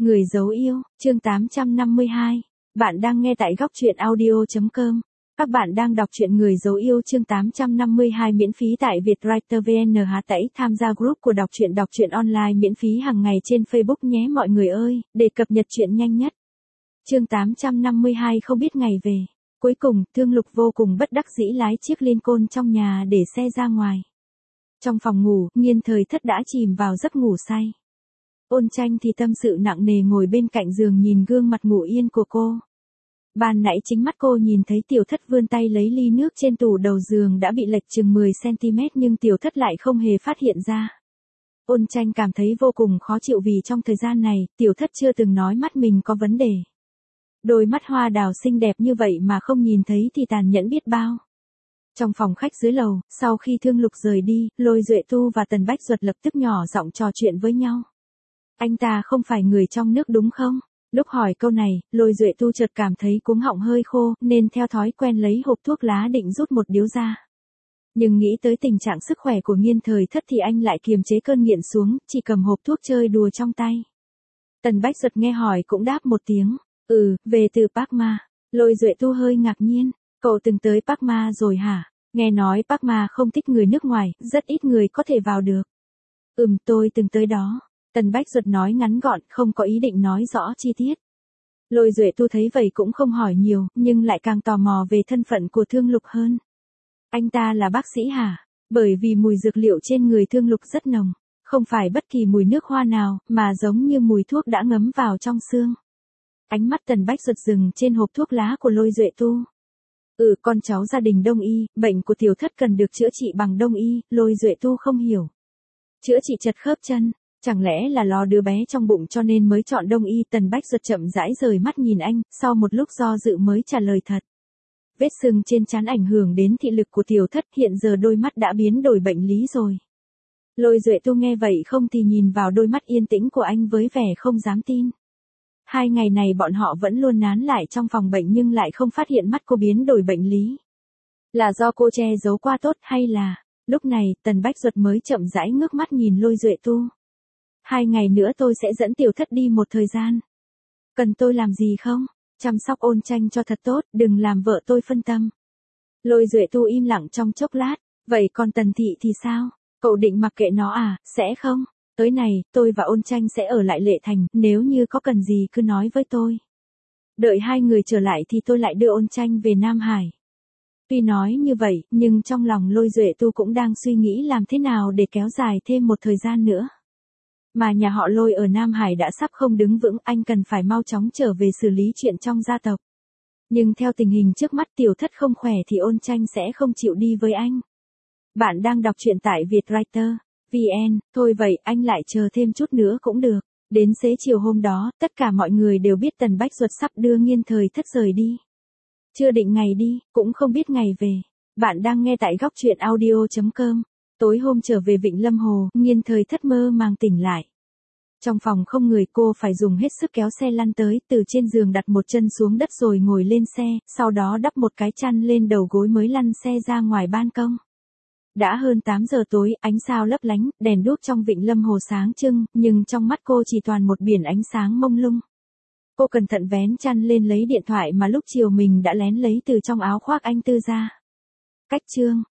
Người dấu yêu, chương 852. Bạn đang nghe tại góc truyện audio.com. Các bạn đang đọc truyện Người dấu yêu chương 852 miễn phí tại Vietwriter VN. Tẩy tham gia group của đọc truyện online miễn phí hàng ngày trên Facebook nhé mọi người ơi, để cập nhật truyện nhanh nhất. Chương 852 không biết ngày về. Cuối cùng, Thương Lục vô cùng bất đắc dĩ lái chiếc Lincoln trong nhà để xe ra ngoài. Trong phòng ngủ, Nghiên Thời Thất đã chìm vào giấc ngủ say. Ôn Tranh thì tâm sự nặng nề ngồi bên cạnh giường nhìn gương mặt ngủ yên của cô. Ban nãy chính mắt cô nhìn thấy Tiểu Thất vươn tay lấy ly nước trên tủ đầu giường đã bị lệch chừng 10cm nhưng Tiểu Thất lại không hề phát hiện ra. Ôn Tranh cảm thấy vô cùng khó chịu vì trong thời gian này, Tiểu Thất chưa từng nói mắt mình có vấn đề. Đôi mắt hoa đào xinh đẹp như vậy mà không nhìn thấy thì tàn nhẫn biết bao. Trong phòng khách dưới lầu, sau khi Thương Lục rời đi, Lôi Duệ Tu và Tần Bách Duật lập tức nhỏ giọng trò chuyện với nhau. Anh ta không phải người trong nước đúng không? Lúc hỏi câu này, Lôi Duệ Tu chợt cảm thấy cuống họng hơi khô, nên theo thói quen lấy hộp thuốc lá định rút một điếu ra. Nhưng nghĩ tới tình trạng sức khỏe của Nghiên Thời Thất thì anh lại kiềm chế cơn nghiện xuống, chỉ cầm hộp thuốc chơi đùa trong tay. Tần Bách Duật nghe hỏi cũng đáp một tiếng, về từ Park Ma. Lôi Duệ Tu hơi ngạc nhiên, cậu từng tới Park Ma rồi hả? Nghe nói Park Ma không thích người nước ngoài, rất ít người có thể vào được. Tôi từng tới đó. Tần Bách Duật nói ngắn gọn, không có ý định nói rõ chi tiết. Lôi Duệ Tu thấy vậy cũng không hỏi nhiều, nhưng lại càng tò mò về thân phận của Thương Lục hơn. Anh ta là bác sĩ hả? Bởi vì mùi dược liệu trên người Thương Lục rất nồng, không phải bất kỳ mùi nước hoa nào, mà giống như mùi thuốc đã ngấm vào trong xương. Ánh mắt Tần Bách Duật dừng trên hộp thuốc lá của Lôi Duệ Tu. Con cháu gia đình Đông y, bệnh của Tiểu Thất cần được chữa trị bằng Đông y, Lôi Duệ Tu không hiểu. Chữa trị chật khớp chân. Chẳng lẽ là lo đứa bé trong bụng cho nên mới chọn Đông y? Tần Bách Duật chậm rãi rời mắt nhìn anh, sau một lúc do dự mới trả lời thật. Vết sưng trên trán ảnh hưởng đến thị lực của Tiểu Thất, hiện giờ đôi mắt đã biến đổi bệnh lý rồi. Lôi Duệ Tu nghe vậy không thì nhìn vào đôi mắt yên tĩnh của anh với vẻ không dám tin. 2 ngày này bọn họ vẫn luôn nán lại trong phòng bệnh nhưng lại không phát hiện mắt cô biến đổi bệnh lý. Là do cô che giấu qua tốt hay là... Lúc này, Tần Bách Duật mới chậm rãi ngước mắt nhìn Lôi Duệ Tu. 2 ngày nữa tôi sẽ dẫn Tiểu Thất đi một thời gian. Cần tôi làm gì không? Chăm sóc Ôn Tranh cho thật tốt, đừng làm vợ tôi phân tâm. Lôi Duệ Tu im lặng trong chốc lát. Vậy còn Tần Thị thì sao? Cậu định mặc kệ nó à? Sẽ không? Tới này, tôi và Ôn Tranh sẽ ở lại Lệ Thành, nếu như có cần gì cứ nói với tôi. Đợi 2 người trở lại thì tôi lại đưa Ôn Tranh về Nam Hải. Tuy nói như vậy, nhưng trong lòng Lôi Duệ Tu cũng đang suy nghĩ làm thế nào để kéo dài thêm một thời gian nữa. Mà nhà họ Lôi ở Nam Hải đã sắp không đứng vững, anh cần phải mau chóng trở về xử lý chuyện trong gia tộc. Nhưng theo tình hình trước mắt Tiểu Thất không khỏe thì Ôn Tranh sẽ không chịu đi với anh. Bạn đang đọc truyện tại Vietwriter VN, thôi vậy anh lại chờ thêm chút nữa cũng được. Đến xế chiều hôm đó, tất cả mọi người đều biết Tần Bách Duật sắp đưa Nghiên Thời Thất rời đi. Chưa định ngày đi, cũng không biết ngày về. Bạn đang nghe tại góc truyện audio.com. Tối hôm trở về Vịnh Lâm Hồ, Nghiên Thời Thất mơ màng tỉnh lại. Trong phòng không người, cô phải dùng hết sức kéo xe lăn tới, từ trên giường đặt một chân xuống đất rồi ngồi lên xe, sau đó đắp một cái chăn lên đầu gối mới lăn xe ra ngoài ban công. Đã hơn 8 giờ tối, ánh sao lấp lánh, đèn đuốc trong Vịnh Lâm Hồ sáng trưng, nhưng trong mắt cô chỉ toàn một biển ánh sáng mông lung. Cô cẩn thận vén chăn lên lấy điện thoại mà lúc chiều mình đã lén lấy từ trong áo khoác anh Tư ra. Cách chương